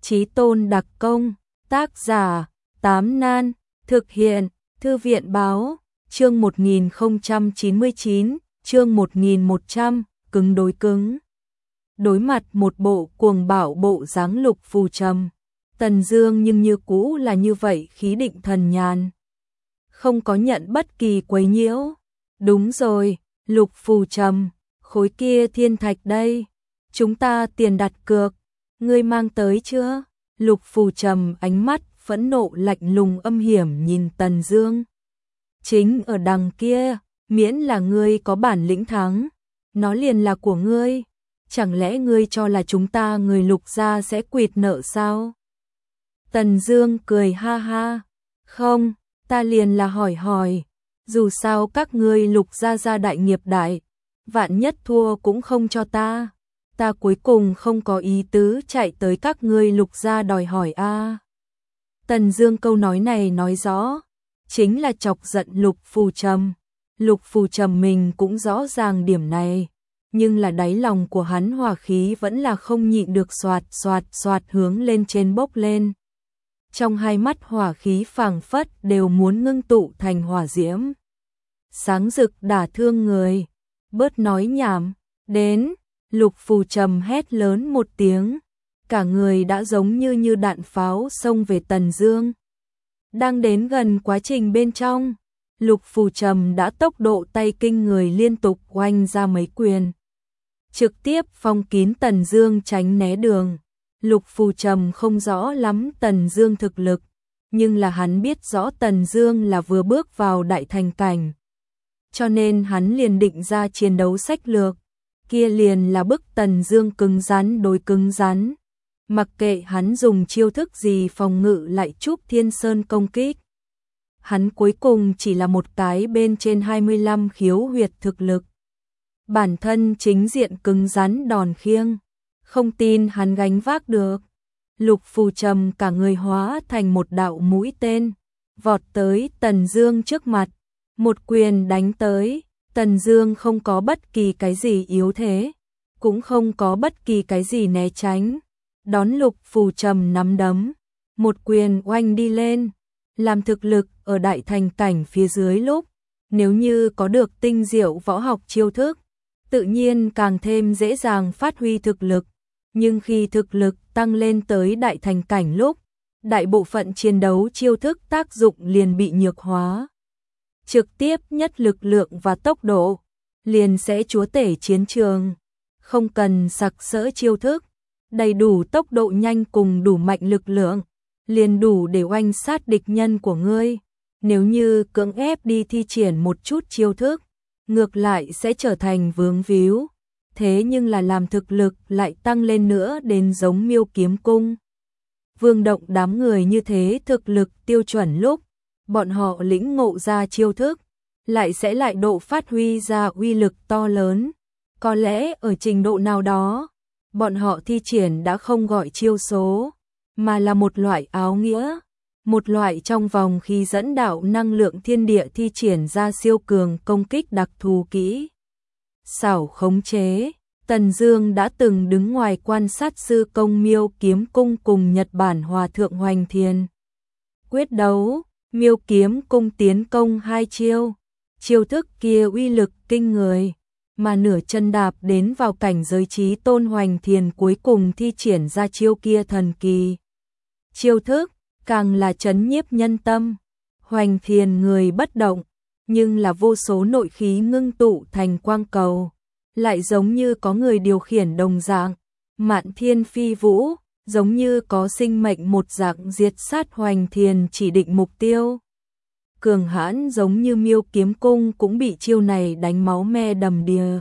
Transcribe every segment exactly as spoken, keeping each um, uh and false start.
Chí tôn đặc công, tác giả, Tám Nan, thực hiện, Thư viện báo, chương một nghìn không trăm chín mươi chín, chương một nghìn một trăm, cứng đối cứng. Đối mặt một bộ cuồng bạo bộ dáng Lục Phù Trầm, Tần Dương nhưng như cũ là như vậy khí định thần nhàn, không có nhận bất kỳ quấy nhiễu. Đúng rồi, Lục Phù Trầm, khối kia thiên thạch đây, chúng ta tiền đặt cược, ngươi mang tới chưa? Lục Phù Trầm ánh mắt phẫn nộ lạnh lùng âm hiểm nhìn Tần Dương. Chính ở đằng kia, miễn là ngươi có bản lĩnh thắng, nó liền là của ngươi. Chẳng lẽ ngươi cho là chúng ta người Lục gia sẽ quỵt nợ sao? Tần Dương cười ha ha, không, ta liền là hỏi hỏi, dù sao các ngươi Lục gia gia đại nghiệp đại, vạn nhất thua cũng không cho ta, ta cuối cùng không có ý tứ chạy tới các ngươi Lục gia đòi hỏi a. À. Tần Dương câu nói này nói rõ, chính là chọc giận Lục Phù Trầm. Lục Phù Trầm mình cũng rõ ràng điểm này, nhưng là đáy lòng của hắn hỏa khí vẫn là không nhịn được xoạt xoạt xoạt hướng lên trên bốc lên. Trong hai mắt hỏa khí phảng phất đều muốn ngưng tụ thành hỏa diễm. Sáng rực đả thương người, bớt nói nhảm, đến, Lục Phù Trầm hét lớn một tiếng, cả người đã giống như như đạn pháo xông về Tần Dương. Đang đến gần quá trình bên trong, Lục Phù Trầm đã tốc độ tay kinh người liên tục oanh ra mấy quyền, trực tiếp phong kín Tần Dương tránh né đường. Lục Phù Trầm không rõ lắm Tần Dương thực lực, nhưng là hắn biết rõ Tần Dương là vừa bước vào đại thành cảnh, cho nên hắn liền định ra chiến đấu sách lược, kia liền là bức Tần Dương cứng rắn đối cứng rắn, mặc kệ hắn dùng chiêu thức gì phòng ngự lại Trúc Thiên Sơn công kích. Hắn cuối cùng chỉ là một cái bên trên hai mươi lăm khiếu huyệt thực lực, bản thân chính diện cứng rắn đòn khiêng, không tin hắn gánh vác được. Lục Phù Trầm cả người hóa thành một đạo mũi tên, vọt tới Tần Dương trước mặt, một quyền đánh tới. Tần Dương không có bất kỳ cái gì yếu thế, cũng không có bất kỳ cái gì né tránh, đón Lục Phù Trầm nắm đấm, một quyền oanh đi lên. Làm thực lực ở đại thành cảnh phía dưới lúc, nếu như có được tinh diệu võ học chiêu thức, tự nhiên càng thêm dễ dàng phát huy thực lực, nhưng khi thực lực tăng lên tới đại thành cảnh lúc, đại bộ phận chiến đấu chiêu thức tác dụng liền bị nhược hóa. Trực tiếp nhất lực lượng và tốc độ, liền sẽ chúa tể chiến trường, không cần sặc sỡ chiêu thức, đầy đủ tốc độ nhanh cùng đủ mạnh lực lượng, liền đủ để oanh sát địch nhân của ngươi. Nếu như cưỡng ép đi thi triển một chút chiêu thức, ngược lại sẽ trở thành vướng víu. Thế nhưng là làm thực lực lại tăng lên nữa đến giống Miêu Kiếm Cung, Vương Động đám người như thế thực lực tiêu chuẩn lúc, bọn họ lĩnh ngộ ra chiêu thức, lại sẽ lại độ phát huy ra uy lực to lớn. Có lẽ ở trình độ nào đó, bọn họ thi triển đã không gọi chiêu số, mà là một loại áo nghĩa, một loại trong vòng khi dẫn đạo năng lượng thiên địa thi triển ra siêu cường công kích đặc thù kỹ xảo khống chế. Tần Dương đã từng đứng ngoài quan sát sư công Miêu Kiếm Cung cùng Nhật Bản Hòa Thượng Hoành Thiền quyết đấu. Miêu Kiếm Cung tiến công hai chiêu, chiêu thức kia uy lực kinh người, mà nửa chân đạp đến vào cảnh giới Chí Tôn Hoành Thiền cuối cùng thi triển ra chiêu kia thần kỳ chiêu thức, càng là chấn nhiếp nhân tâm. Hoành Thiền người bất động, nhưng là vô số nội khí ngưng tụ thành quang cầu, lại giống như có người điều khiển đồng dạng, mạn thiên phi vũ, giống như có sinh mệnh một dạng diệt sát Hoành Thiền chỉ định mục tiêu. Cường hãn giống như Miêu Kiếm Cung cũng bị chiêu này đánh máu me đầm đìa,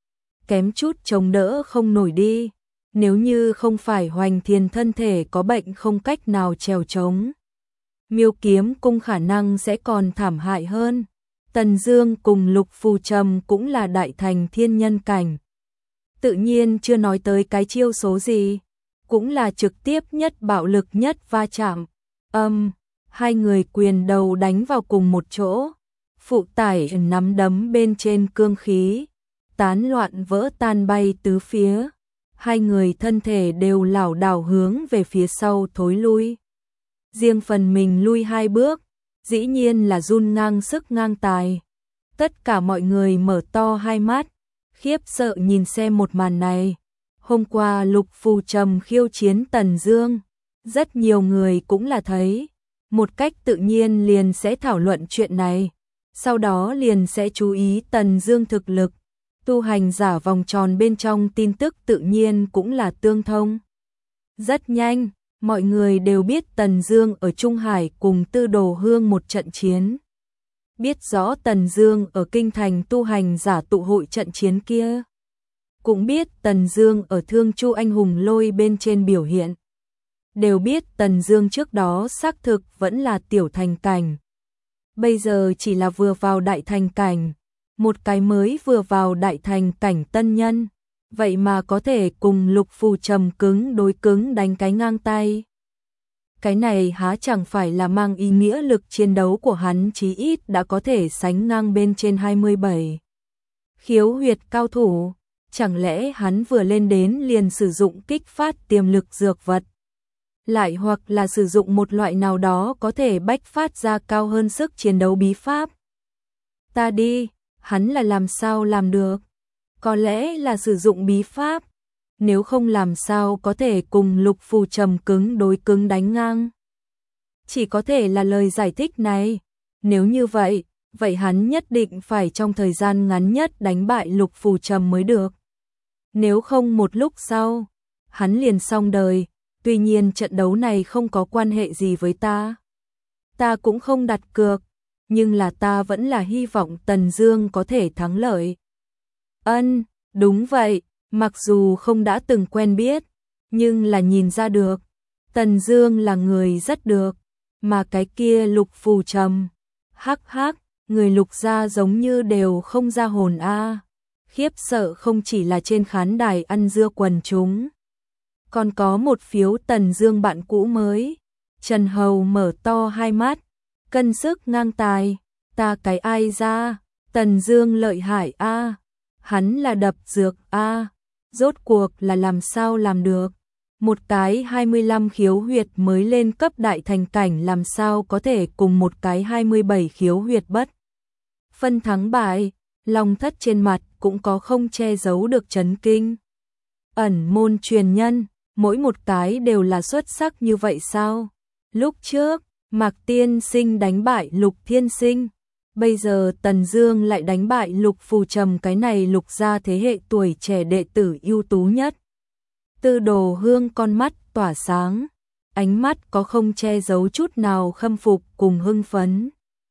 kém chút chống đỡ không nổi đi. Nếu như không phải Hoành Thiền thân thể có bệnh không cách nào trèo trống, Miêu Kiếm Cung khả năng sẽ còn thảm hại hơn. Tần Dương cùng Lục Phù Trầm cũng là đại thành thiên nhân cảnh, tự nhiên chưa nói tới cái chiêu số gì, cũng là trực tiếp nhất bạo lực nhất va chạm. Âm, hai người quyền đầu đánh vào cùng một chỗ, phụ tải nắm đấm bên trên cương khí, tán loạn vỡ tan bay tứ phía. hai người thân thể đều lảo đảo hướng về phía sau thối lui. Riêng phần mình lui hai bước, dĩ nhiên là run ngang sức ngang tài. Tất cả mọi người mở to hai mắt, khiếp sợ nhìn xem một màn này. Hôm qua Lục Phù Trầm khiêu chiến Tần Dương, rất nhiều người cũng là thấy, một cách tự nhiên liền sẽ thảo luận chuyện này, sau đó liền sẽ chú ý Tần Dương thực lực. Tu hành giả vòng tròn bên trong tin tức tự nhiên cũng là tương thông. Rất nhanh, mọi người đều biết Tần Dương ở Trung Hải cùng Tư Đồ Hương một trận chiến. Biết rõ Tần Dương ở kinh thành tu hành giả tụ hội trận chiến kia. Cũng biết Tần Dương ở Thương Chu Anh Hùng Lôi bên trên biểu hiện. Đều biết Tần Dương trước đó xác thực vẫn là tiểu thành cảnh. Bây giờ chỉ là vừa vào đại thành cảnh. Một cái mới vừa vào đại thành cảnh tân nhân, vậy mà có thể cùng Lục Phù Trầm cứng đối cứng đánh cái ngang tay. Cái này há chẳng phải là mang ý nghĩa lực chiến đấu của hắn chí ít đã có thể sánh ngang bên trên hai mươi bảy khiếu huyệt cao thủ, chẳng lẽ hắn vừa lên đến liền sử dụng kích phát tiềm lực dược vật, lại hoặc là sử dụng một loại nào đó có thể bách phát ra cao hơn sức chiến đấu bí pháp. Ta đi, hắn là làm sao làm được? Có lẽ là sử dụng bí pháp, nếu không làm sao có thể cùng Lục Phù Trầm cứng đối cứng đánh ngang. Chỉ có thể là lời giải thích này, nếu như vậy, vậy hắn nhất định phải trong thời gian ngắn nhất đánh bại Lục Phù Trầm mới được. Nếu không một lúc sau, hắn liền xong đời, tuy nhiên trận đấu này không có quan hệ gì với ta. Ta cũng không đặt cược, nhưng là ta vẫn là hy vọng Tần Dương có thể thắng lợi. Ân, đúng vậy, mặc dù không đã từng quen biết, nhưng là nhìn ra được, Tần Dương là người rất được, mà cái kia Lục Phù Trầm, hắc hắc, người Lục gia giống như đều không ra hồn a. À. Khiếp sợ không chỉ là trên khán đài ăn dưa quần chúng, còn có một phiếu Tần Dương bạn cũ mới. Trần Hầu mở to hai mắt, cân sức ngang tài, ta cái ai ra, Tần Dương lợi hại a, à. Hắn là đập dược a, à. Rốt cuộc là làm sao làm được? Một cái hai mươi lăm khiếu huyệt mới lên cấp đại thành cảnh làm sao có thể cùng một cái hai mươi bảy khiếu huyệt bất phân thắng bại. Long Thất trên mặt cũng có không che giấu được chấn kinh. Ẩn môn truyền nhân, mỗi một cái đều là xuất sắc như vậy sao? Lúc trước, Mạc Tiên Sinh đánh bại Lục Thiên Sinh, bây giờ Tần Dương lại đánh bại Lục Phù Trầm, cái này Lục gia thế hệ tuổi trẻ đệ tử ưu tú nhất. Tư Đồ Hương con mắt tỏa sáng, ánh mắt có không che giấu chút nào khâm phục cùng hưng phấn.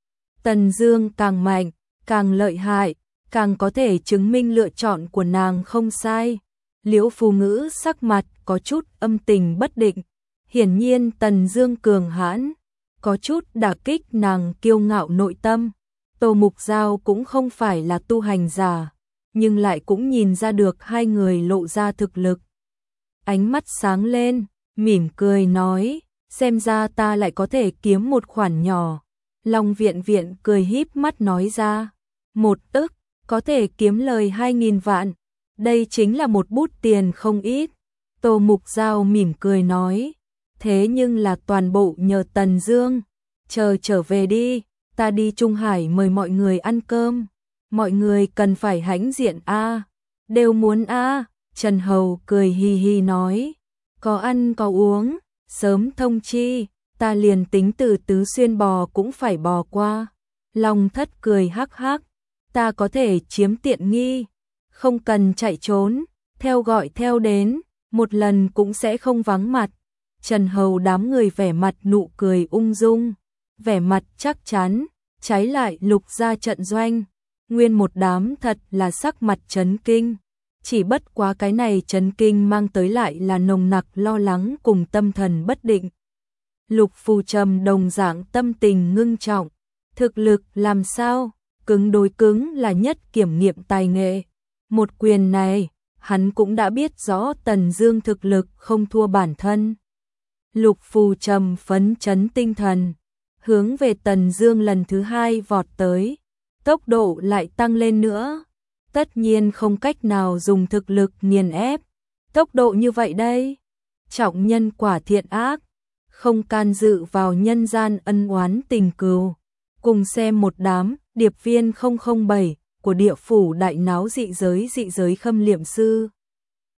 Tần Dương càng mạnh, càng lợi hại, càng có thể chứng minh lựa chọn của nàng không sai. Liễu Phù Ngữ sắc mặt có chút âm tình bất định, hiển nhiên Tần Dương cường hãn, có chút đả kích nàng kiêu ngạo nội tâm. Tô Mục Giao cũng không phải là tu hành giả, nhưng lại cũng nhìn ra được hai người lộ ra thực lực. Ánh mắt sáng lên, mỉm cười nói, xem ra ta lại có thể kiếm một khoản nhỏ. Long Viện Viện cười híp mắt nói ra, một ức, có thể kiếm lời hai nghìn vạn, đây chính là một bút tiền không ít. Tô Mục Giao mỉm cười nói, thế nhưng là toàn bộ nhờ Tần Dương, chờ trở về đi, ta đi Trung Hải mời mọi người ăn cơm, mọi người cần phải hãnh diện a, đều muốn a. Trần Hầu cười hi hi nói, có ăn có uống, sớm thông chi, ta liền tính từ Tứ Xuyên bò cũng phải bò qua. Long Thất cười hắc hắc, ta có thể chiếm tiện nghi, không cần chạy trốn, theo gọi theo đến, một lần cũng sẽ không vắng mặt. Trần Hầu đám người vẻ mặt nụ cười ung dung, vẻ mặt chắc chắn, trái lại Lục gia trận doanh, nguyên một đám thật là sắc mặt chấn kinh. Chỉ bất quá cái này chấn kinh mang tới lại là nồng nặc lo lắng cùng tâm thần bất định. Lục Phù Trầm đồng dạng tâm tình ngưng trọng, thực lực làm sao, cứng đối cứng là nhất kiểm nghiệm tài nghệ. Một quyền này, hắn cũng đã biết rõ Tần Dương thực lực không thua bản thân. Lục Phù Trầm phấn chấn tinh thần, hướng về Tần Dương lần thứ hai vọt tới, tốc độ lại tăng lên nữa. Tất nhiên không cách nào dùng thực lực nghiền ép, tốc độ như vậy đây? Trọng nhân quả thiện ác, không can dự vào nhân gian ân oán tình cừu. Cùng xem một đám điệp viên không không bảy của địa phủ đại náo dị giới dị giới khâm liệm sư.